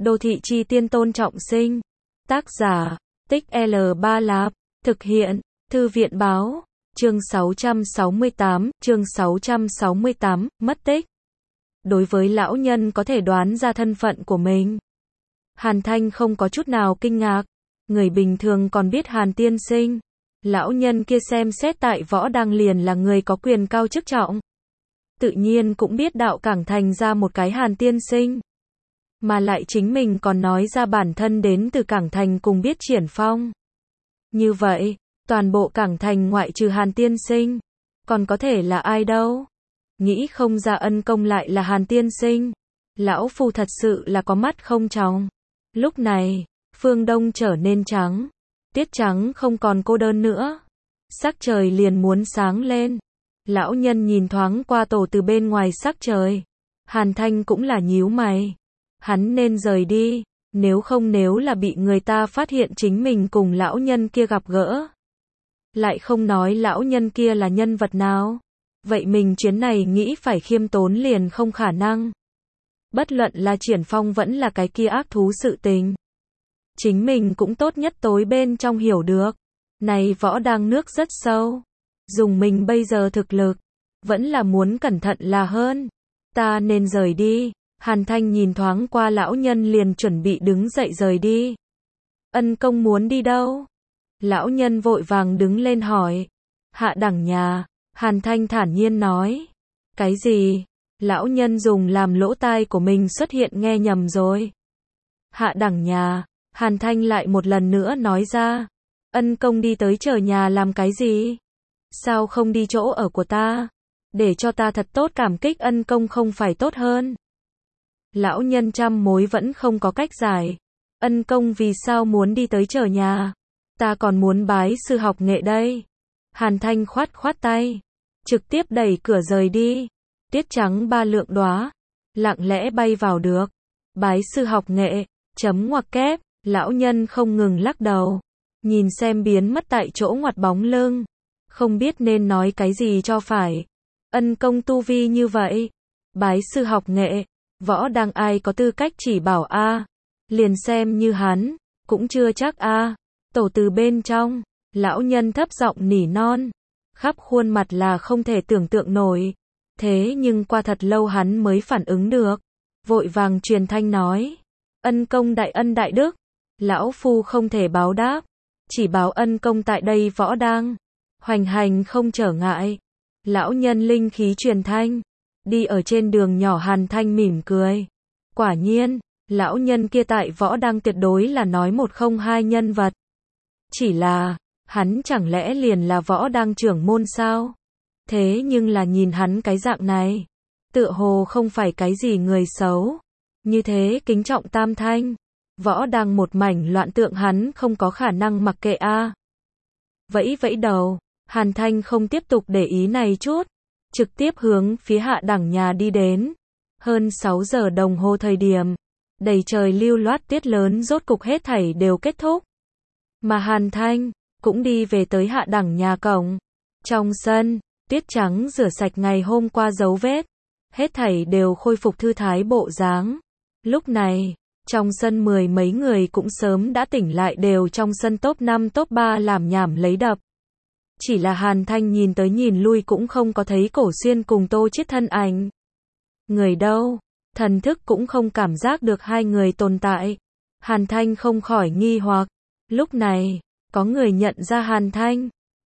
Đô thị chi tiên Tôn Trọng Sinh. Tác giả, Tích L3 Lạp. Thực hiện, Thư viện báo. Chương 668, mất tích. Đối với lão nhân có thể đoán ra thân phận của mình, Hàn Thanh không có chút nào kinh ngạc. Người bình thường còn biết Hàn tiên sinh. Lão nhân kia xem xét tại võ đăng liền là người có quyền cao chức trọng. Tự nhiên cũng biết đạo Cảng Thành ra một cái Hàn tiên sinh. Mà lại chính mình còn nói ra bản thân đến từ Cảng Thành cùng biết Triển Phong. Như vậy, toàn bộ Cảng Thành ngoại trừ Hàn tiên sinh, còn có thể là ai đâu? Nghĩ không ra Ân Công lại là Hàn tiên sinh. Lão phu thật sự là có mắt không tròng. Lúc này, phương đông trở nên trắng. Tiết trắng không còn cô đơn nữa. Sắc trời liền muốn sáng lên. Lão nhân nhìn thoáng qua tổ từ bên ngoài sắc trời. Hàn Thanh cũng là nhíu mày. Hắn nên rời đi, nếu là bị người ta phát hiện chính mình cùng lão nhân kia gặp gỡ. Lại không nói lão nhân kia là nhân vật nào. Vậy mình chuyến này nghĩ phải khiêm tốn liền không khả năng. Bất luận là Triển Phong vẫn là cái kia ác thú sự tình. Chính mình cũng tốt nhất tối bên trong hiểu được. Này võ đang nước rất sâu. Dùng mình bây giờ thực lực, vẫn là muốn cẩn thận là hơn. Ta nên rời đi. Hàn Thanh nhìn thoáng qua lão nhân liền chuẩn bị đứng dậy rời đi. Ân công muốn đi đâu? Lão nhân vội vàng đứng lên hỏi. Hạ đẳng nhà. Hàn Thanh thản nhiên nói. Cái gì? Lão nhân dùng làm lỗ tai của mình xuất hiện nghe nhầm rồi. Hạ đẳng nhà. Hàn Thanh lại một lần nữa nói ra. Ân công đi tới chờ nhà làm cái gì? Sao không đi chỗ ở của ta? Để cho ta thật tốt cảm kích ân công không phải tốt hơn? Lão nhân trăm mối vẫn không có cách giải. Ân công vì sao muốn đi tới chờ nhà? Ta còn muốn bái sư học nghệ đây. Hàn Thanh khoát tay. Trực tiếp đẩy cửa rời đi. Tiết trắng ba lượng đóa. Lặng lẽ bay vào được. Bái sư học nghệ. Chấm ngoặc kép. Lão nhân không ngừng lắc đầu. Nhìn xem biến mất tại chỗ ngoặt bóng lưng. Không biết nên nói cái gì cho phải. Ân công tu vi như vậy. Bái sư học nghệ. Võ đang ai có tư cách chỉ bảo a? Liền xem như hắn. Cũng chưa chắc a. Tổ từ bên trong. Lão nhân thấp giọng nỉ non. Khắp khuôn mặt là không thể tưởng tượng nổi. Thế nhưng qua thật lâu hắn mới phản ứng được. Vội vàng truyền thanh nói. Ân công đại ân đại đức. Lão phu không thể báo đáp. Chỉ báo ân công tại đây võ đang. Hoành hành không trở ngại. Lão nhân linh khí truyền thanh. Đi ở trên đường nhỏ Hàn Thanh mỉm cười. Quả nhiên, lão nhân kia tại võ đang tuyệt đối là nói một không hai nhân vật. Chỉ là, hắn chẳng lẽ liền là võ đang trưởng môn sao? Thế nhưng là nhìn hắn cái dạng này. Tựa hồ không phải cái gì người xấu. Như thế kính trọng tam thanh. Võ đang một mảnh loạn tượng hắn không có khả năng mặc kệ a. Vẫy đầu, Hàn Thanh không tiếp tục để ý này chút. Trực tiếp hướng phía hạ đẳng nhà đi đến. Hơn 6 giờ đồng hồ thời điểm. Đầy trời lưu loát tiết lớn rốt cục hết thảy đều kết thúc. Mà Hàn Thanh cũng đi về tới hạ đẳng nhà cổng. Trong sân, tiết trắng rửa sạch ngày hôm qua dấu vết. Hết thảy đều khôi phục thư thái bộ dáng. Lúc này, trong sân mười mấy người cũng sớm đã tỉnh lại đều trong sân top 5 top 3 làm nhảm lấy đập. Chỉ là Hàn Thanh nhìn tới nhìn lui cũng không có thấy Cổ Xuyên cùng Tô Chiết thân ảnh. Người đâu? Thần thức cũng không cảm giác được hai người tồn tại. Hàn Thanh không khỏi nghi hoặc. Lúc này, có người nhận ra Hàn Thanh.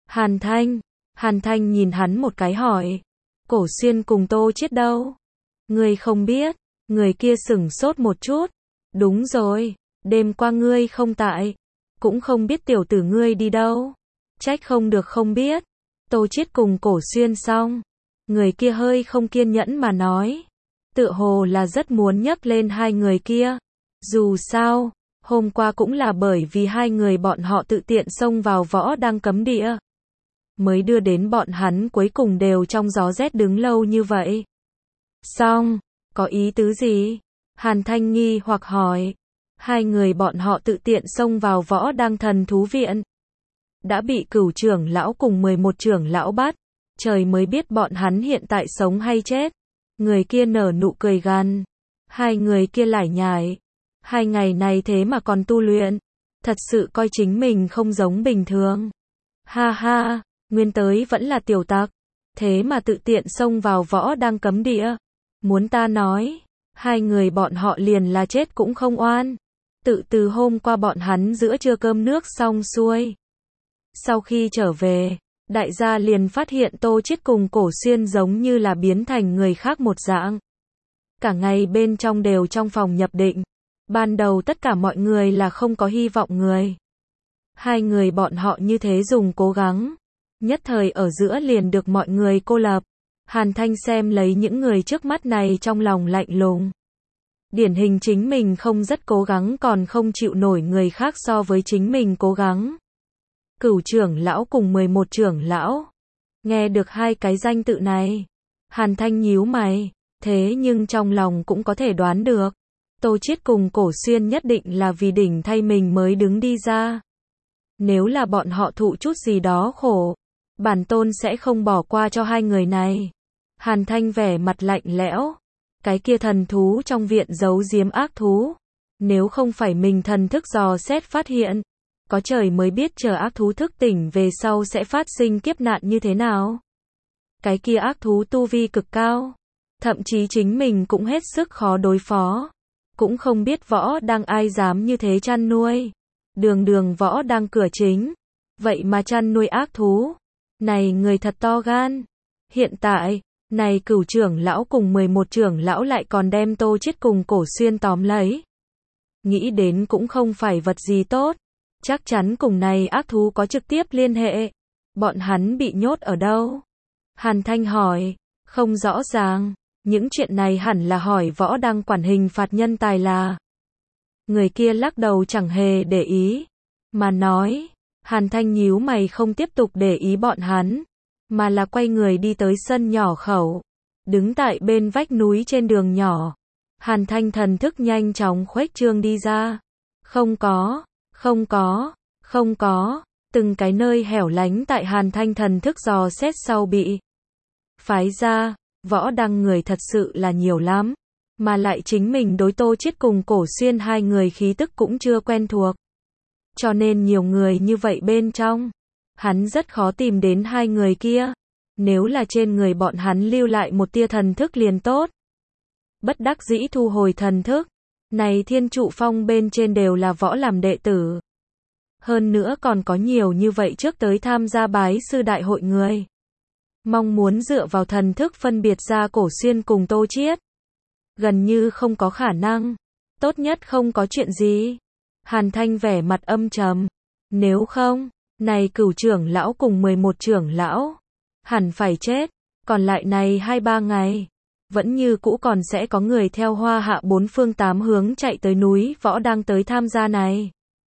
Hàn Thanh nhìn hắn một cái hỏi. Cổ Xuyên cùng Tô Chiết đâu? Ngươi không biết. Người kia sửng sốt một chút. Đúng rồi, đêm qua ngươi không tại. Cũng không biết tiểu tử ngươi đi đâu. Trách không được không biết. Tô Chiết cùng Cổ Xuyên xong. Người kia hơi không kiên nhẫn mà nói. Tựa hồ là rất muốn nhắc lên hai người kia. Dù sao, hôm qua cũng là bởi vì hai người bọn họ tự tiện xông vào võ đang cấm địa. Mới đưa đến bọn hắn cuối cùng đều trong gió rét đứng lâu như vậy. Xong, có ý tứ gì? Hàn Thanh nghi hoặc hỏi. Hai người bọn họ tự tiện xông vào võ đang thần thú viện. Đã bị Cửu trưởng lão cùng 11 trưởng lão bắt. Trời mới biết bọn hắn hiện tại sống hay chết. Người kia nở nụ cười gằn. Hai người kia lải nhải. 2 ngày này thế mà còn tu luyện. Thật sự coi chính mình không giống bình thường. Ha ha, nguyên tới vẫn là tiểu tặc. Thế mà tự tiện xông vào võ đang cấm địa. Muốn ta nói, 2 người bọn họ liền là chết cũng không oan. Tự từ hôm qua bọn hắn giữa trưa cơm nước xong xuôi. Sau khi trở về, đại gia liền phát hiện Tô Chiết cùng Cổ Xuyên giống như là biến thành người khác một dạng. Cả ngày bên trong đều trong phòng nhập định. Ban đầu tất cả mọi người là không có hy vọng người. 2 người bọn họ như thế dùng cố gắng. Nhất thời ở giữa liền được mọi người cô lập. Hàn Thanh xem lấy những người trước mắt này trong lòng lạnh lùng. Điển hình chính mình không rất cố gắng còn không chịu nổi người khác so với chính mình cố gắng. Cửu trưởng lão cùng 11 trưởng lão. Nghe được 2 cái danh tự này. Hàn Thanh nhíu mày. Thế nhưng trong lòng cũng có thể đoán được. Tô Chiết cùng Cổ Xuyên nhất định là vì đỉnh thay mình mới đứng đi ra. Nếu là bọn họ thụ chút gì đó khổ, bản tôn sẽ không bỏ qua cho 2 người này. Hàn Thanh vẻ mặt lạnh lẽo. Cái kia thần thú trong viện giấu giếm ác thú. Nếu không phải mình thần thức dò xét phát hiện, có trời mới biết chờ ác thú thức tỉnh về sau sẽ phát sinh kiếp nạn như thế nào. Cái kia ác thú tu vi cực cao. Thậm chí chính mình cũng hết sức khó đối phó. Cũng không biết võ đang ai dám như thế chăn nuôi. Đường đường võ đang cửa chính. Vậy mà chăn nuôi ác thú. Này người thật to gan. Hiện tại, này Cửu trưởng lão cùng 11 trưởng lão lại còn đem Tô Chiết cùng Cổ Xuyên tóm lấy. Nghĩ đến cũng không phải vật gì tốt. Chắc chắn cùng này ác thú có trực tiếp liên hệ. Bọn hắn bị nhốt ở đâu? Hàn Thanh hỏi. Không rõ ràng. Những chuyện này hẳn là hỏi võ đang quản hình phạt nhân tài là. Người kia lắc đầu chẳng hề để ý. Mà nói. Hàn Thanh nhíu mày không tiếp tục để ý bọn hắn. Mà là quay người đi tới sân nhỏ khẩu. Đứng tại bên vách núi trên đường nhỏ. Hàn Thanh thần thức nhanh chóng khuếch trương đi ra. Không có. Không có. Không có. Từng cái nơi hẻo lánh tại Hàn Thanh thần thức dò xét sau bị phái ra. Võ đăng người thật sự là nhiều lắm. Mà lại chính mình đối Tô Chiết cùng Cổ Xuyên 2 người khí tức cũng chưa quen thuộc. Cho nên nhiều người như vậy bên trong. Hắn rất khó tìm đến 2 người kia. Nếu là trên người bọn hắn lưu lại một tia thần thức liền tốt. Bất đắc dĩ thu hồi thần thức. Này Thiên Trụ Phong bên trên đều là võ làm đệ tử. Hơn nữa còn có nhiều như vậy trước tới tham gia bái sư đại hội người. Mong muốn dựa vào thần thức phân biệt ra Cổ Xuyên cùng Tô Chiết. Gần như không có khả năng. Tốt nhất không có chuyện gì. Hàn Thanh vẻ mặt âm trầm. Nếu không, này Cửu trưởng lão cùng 11 trưởng lão. Hẳn phải chết. Còn lại này 2-3 ngày. Vẫn như cũ còn sẽ có người theo Hoa Hạ 4 phương 8 hướng chạy tới núi võ đang tới tham gia này.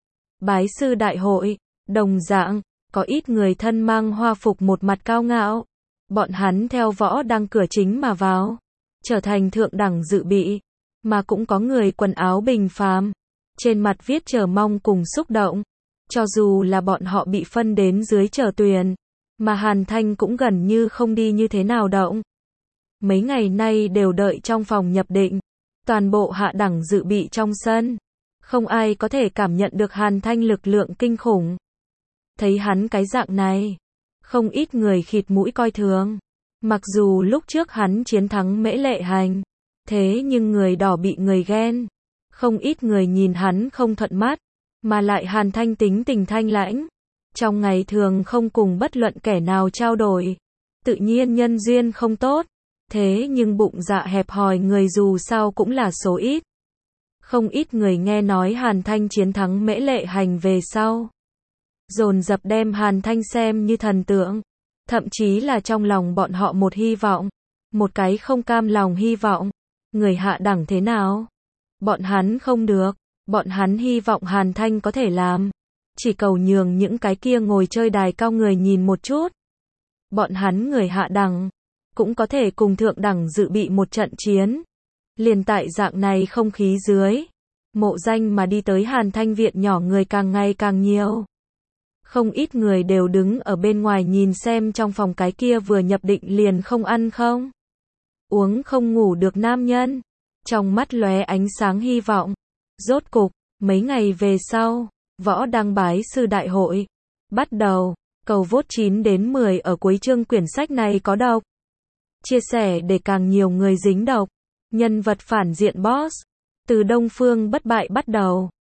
Bái sư đại hội. Đồng dạng, có ít người thân mang hoa phục một mặt cao ngạo. Bọn hắn theo võ đang cửa chính mà vào. Trở thành thượng đẳng dự bị. Mà cũng có người quần áo bình phàm. Trên mặt viết chờ mong cùng xúc động. Cho dù là bọn họ bị phân đến dưới chờ tuyền. Mà Hàn Thanh cũng gần như không đi như thế nào động. Mấy ngày nay đều đợi trong phòng nhập định. Toàn bộ hạ đẳng dự bị trong sân. Không ai có thể cảm nhận được Hàn Thanh lực lượng kinh khủng. Thấy hắn cái dạng này. Không ít người khịt mũi coi thường. Mặc dù lúc trước hắn chiến thắng Mễ Lệ Hành. Thế nhưng người đỏ bị người ghen. Không ít người nhìn hắn không thuận mắt. Mà lại Hàn Thanh tính tình thanh lãnh. Trong ngày thường không cùng bất luận kẻ nào trao đổi. Tự nhiên nhân duyên không tốt. Thế nhưng bụng dạ hẹp hòi người dù sao cũng là số ít. Không ít người nghe nói Hàn Thanh chiến thắng Mễ Lệ Hành về sau. Dồn dập đem Hàn Thanh xem như thần tượng. Thậm chí là trong lòng bọn họ một hy vọng. Một cái không cam lòng hy vọng. Người hạ đẳng thế nào? Bọn hắn không được. Bọn hắn hy vọng Hàn Thanh có thể làm. Chỉ cầu nhường những cái kia ngồi chơi đài cao người nhìn một chút. Bọn hắn người hạ đẳng. Cũng có thể cùng thượng đẳng dự bị một trận chiến. Liền tại dạng này không khí dưới. Mộ danh mà đi tới Hàn Thanh viện nhỏ người càng ngày càng nhiều. Không ít người đều đứng ở bên ngoài nhìn xem trong phòng cái kia vừa nhập định liền không ăn không uống không ngủ được nam nhân. Trong mắt lóe ánh sáng hy vọng. Rốt cục, mấy ngày về sau, võ đăng bái sư đại hội bắt đầu. Cầu vote 9 đến 10 ở cuối chương quyển sách này có độc. Chia sẻ để càng nhiều người dính độc. Nhân vật phản diện boss. Từ Đông Phương bất bại bắt đầu.